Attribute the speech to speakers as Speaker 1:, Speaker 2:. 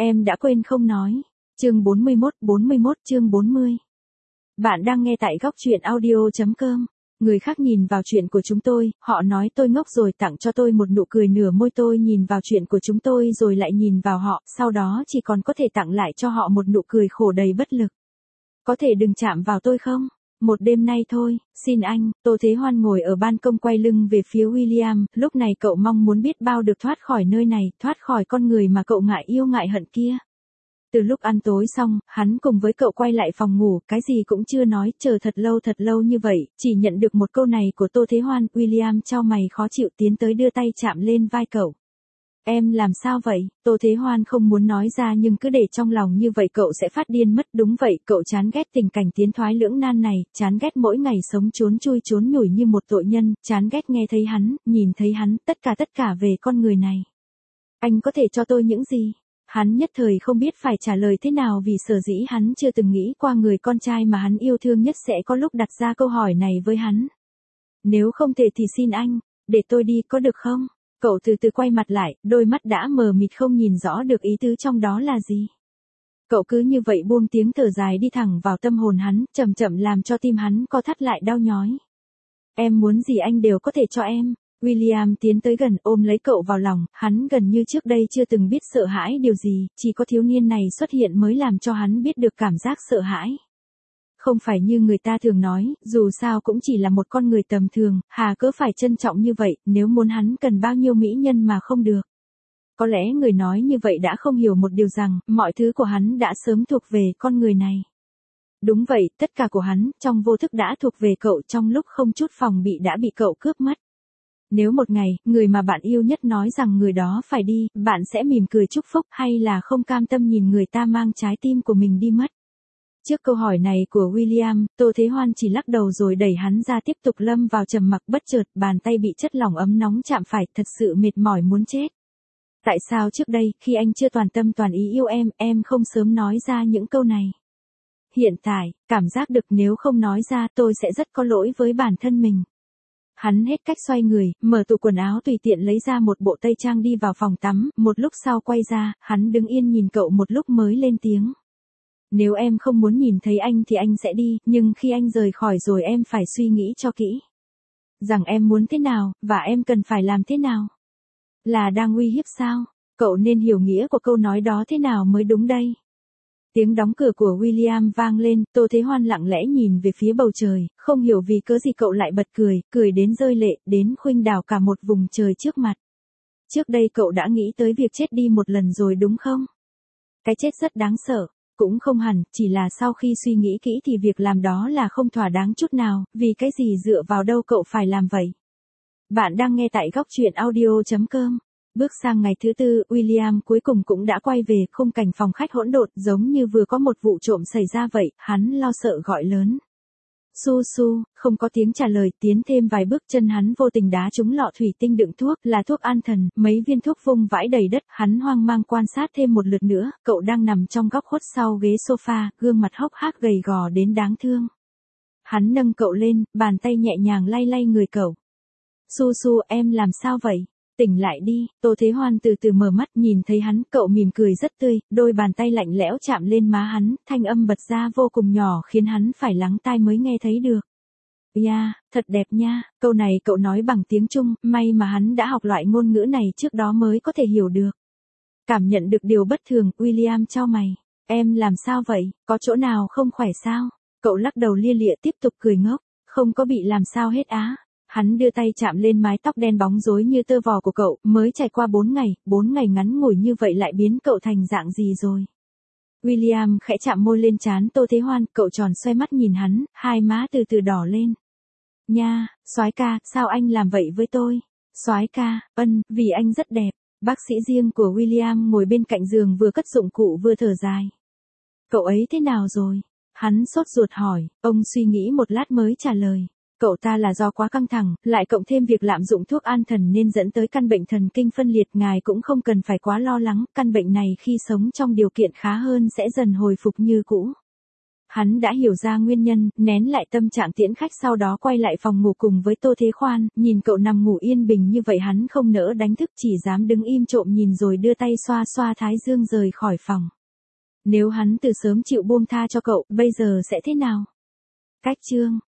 Speaker 1: Em đã quên không nói. Chương 41 chương 40. Bạn đang nghe tại góc truyện audio.com. Người khác nhìn vào chuyện của chúng tôi, họ nói tôi ngốc rồi tặng cho tôi một nụ cười nửa môi, tôi nhìn vào chuyện của chúng tôi rồi lại nhìn vào họ, sau đó chỉ còn có thể tặng lại cho họ một nụ cười khổ đầy bất lực. Có thể đừng chạm vào tôi không? Một đêm nay thôi, xin anh. Tô Thế Hoan ngồi ở ban công quay lưng về phía William, lúc này cậu mong muốn biết bao được thoát khỏi nơi này, thoát khỏi con người mà cậu ngại yêu ngại hận kia. Từ lúc ăn tối xong, hắn cùng với cậu quay lại phòng ngủ, cái gì cũng chưa nói, chờ thật lâu như vậy, chỉ nhận được một câu này của Tô Thế Hoan. William chau mày khó chịu tiến tới đưa tay chạm lên vai cậu. Em làm sao vậy? Tô Thế Hoan không muốn nói ra nhưng cứ để trong lòng như vậy cậu sẽ phát điên mất. Đúng vậy, cậu chán ghét tình cảnh tiến thoái lưỡng nan này, chán ghét mỗi ngày sống trốn chui trốn nhủi như một tội nhân, chán ghét nghe thấy hắn, nhìn thấy hắn, tất cả về con người này. Anh có thể cho tôi những gì? Hắn nhất thời không biết phải trả lời thế nào vì sở dĩ hắn chưa từng nghĩ qua người con trai mà hắn yêu thương nhất sẽ có lúc đặt ra câu hỏi này với hắn. Nếu không thể thì xin anh, để tôi đi có được không? Cậu từ từ quay mặt lại, đôi mắt đã mờ mịt không nhìn rõ được ý tứ trong đó là gì. Cậu cứ như vậy buông tiếng thở dài đi thẳng vào tâm hồn hắn, chậm chậm làm cho tim hắn co thắt lại đau nhói. Em muốn gì anh đều có thể cho em. William tiến tới gần ôm lấy cậu vào lòng, hắn gần như trước đây chưa từng biết sợ hãi điều gì, chỉ có thiếu niên này xuất hiện mới làm cho hắn biết được cảm giác sợ hãi. Không phải như người ta thường nói, dù sao cũng chỉ là một con người tầm thường, hà cớ phải trân trọng như vậy, nếu muốn hắn cần bao nhiêu mỹ nhân mà không được. Có lẽ người nói như vậy đã không hiểu một điều rằng, mọi thứ của hắn đã sớm thuộc về con người này. Đúng vậy, tất cả của hắn, trong vô thức đã thuộc về cậu, trong lúc không chút phòng bị đã bị cậu cướp mất. Nếu một ngày, người mà bạn yêu nhất nói rằng người đó phải đi, bạn sẽ mỉm cười chúc phúc hay là không cam tâm nhìn người ta mang trái tim của mình đi mất? Trước câu hỏi này của William, Tô Thế Hoan chỉ lắc đầu rồi đẩy hắn ra tiếp tục lâm vào trầm mặc. Bất chợt, bàn tay bị chất lỏng ấm nóng chạm phải, thật sự mệt mỏi muốn chết. Tại sao trước đây, khi anh chưa toàn tâm toàn ý yêu em không sớm nói ra những câu này? Hiện tại, cảm giác được nếu không nói ra tôi sẽ rất có lỗi với bản thân mình. Hắn hết cách xoay người, mở tủ quần áo tùy tiện lấy ra một bộ tây trang đi vào phòng tắm, một lúc sau quay ra, hắn đứng yên nhìn cậu một lúc mới lên tiếng. Nếu em không muốn nhìn thấy anh thì anh sẽ đi, nhưng khi anh rời khỏi rồi em phải suy nghĩ cho kỹ. Rằng em muốn thế nào, và em cần phải làm thế nào. Là đang uy hiếp sao? Cậu nên hiểu nghĩa của câu nói đó thế nào mới đúng đây. Tiếng đóng cửa của William vang lên, Tô Thế Hoan lặng lẽ nhìn về phía bầu trời, không hiểu vì cớ gì cậu lại bật cười đến rơi lệ, đến khuynh đảo cả một vùng trời trước mặt. Trước đây cậu đã nghĩ tới việc chết đi một lần rồi đúng không? Cái chết rất đáng sợ, cũng không hẳn, chỉ là sau khi suy nghĩ kỹ thì việc làm đó là không thỏa đáng chút nào, vì cái gì dựa vào đâu cậu phải làm vậy? Bạn đang nghe tại góc truyện audio.com. Bước sang ngày thứ tư, William cuối cùng cũng đã quay về, khung cảnh phòng khách hỗn độn, giống như vừa có một vụ trộm xảy ra vậy, hắn lo sợ gọi lớn. Su su, không có tiếng trả lời, tiến thêm vài bước chân hắn vô tình đá trúng lọ thủy tinh đựng thuốc, là thuốc an thần, mấy viên thuốc vung vãi đầy đất, hắn hoang mang quan sát thêm một lượt nữa, cậu đang nằm trong góc khuất sau ghế sofa, gương mặt hốc hác gầy gò đến đáng thương. Hắn nâng cậu lên, bàn tay nhẹ nhàng lay người cậu. Su su, em làm sao vậy? Tỉnh lại đi. Tô Thế Hoan từ từ mở mắt, nhìn thấy hắn, cậu mỉm cười rất tươi, đôi bàn tay lạnh lẽo chạm lên má hắn, thanh âm bật ra vô cùng nhỏ khiến hắn phải lắng tai mới nghe thấy được. Yeah, thật đẹp nha. Câu này cậu nói bằng tiếng Trung, may mà hắn đã học loại ngôn ngữ này trước đó mới có thể hiểu được. Cảm nhận được điều bất thường, William chau mày. Em làm sao vậy, có chỗ nào không khỏe sao? Cậu lắc đầu lia lịa tiếp tục cười ngốc, không có bị làm sao hết á. Hắn đưa tay chạm lên mái tóc đen bóng rối như tơ vò của cậu, mới trải qua 4 ngày ngắn ngủi như vậy lại biến cậu thành dạng gì rồi. William khẽ chạm môi lên trán Tô Thế Hoan, cậu tròn xoay mắt nhìn hắn, hai má từ từ đỏ lên. Nha, soái ca, sao anh làm vậy với tôi? Soái ca, vì anh rất đẹp. Bác sĩ riêng của William ngồi bên cạnh giường vừa cất dụng cụ vừa thở dài. Cậu ấy thế nào rồi? Hắn sốt ruột hỏi, ông suy nghĩ một lát mới trả lời. Cậu ta là do quá căng thẳng, lại cộng thêm việc lạm dụng thuốc an thần nên dẫn tới căn bệnh thần kinh phân liệt. Ngài cũng không cần phải quá lo lắng, căn bệnh này khi sống trong điều kiện khá hơn sẽ dần hồi phục như cũ. Hắn đã hiểu ra nguyên nhân, nén lại tâm trạng tiễn khách sau đó quay lại phòng ngủ cùng với Tô Thế Khoan, nhìn cậu nằm ngủ yên bình như vậy hắn không nỡ đánh thức chỉ dám đứng im trộm nhìn rồi đưa tay xoa xoa thái dương rời khỏi phòng. Nếu hắn từ sớm chịu buông tha cho cậu, bây giờ sẽ thế nào? Cách chương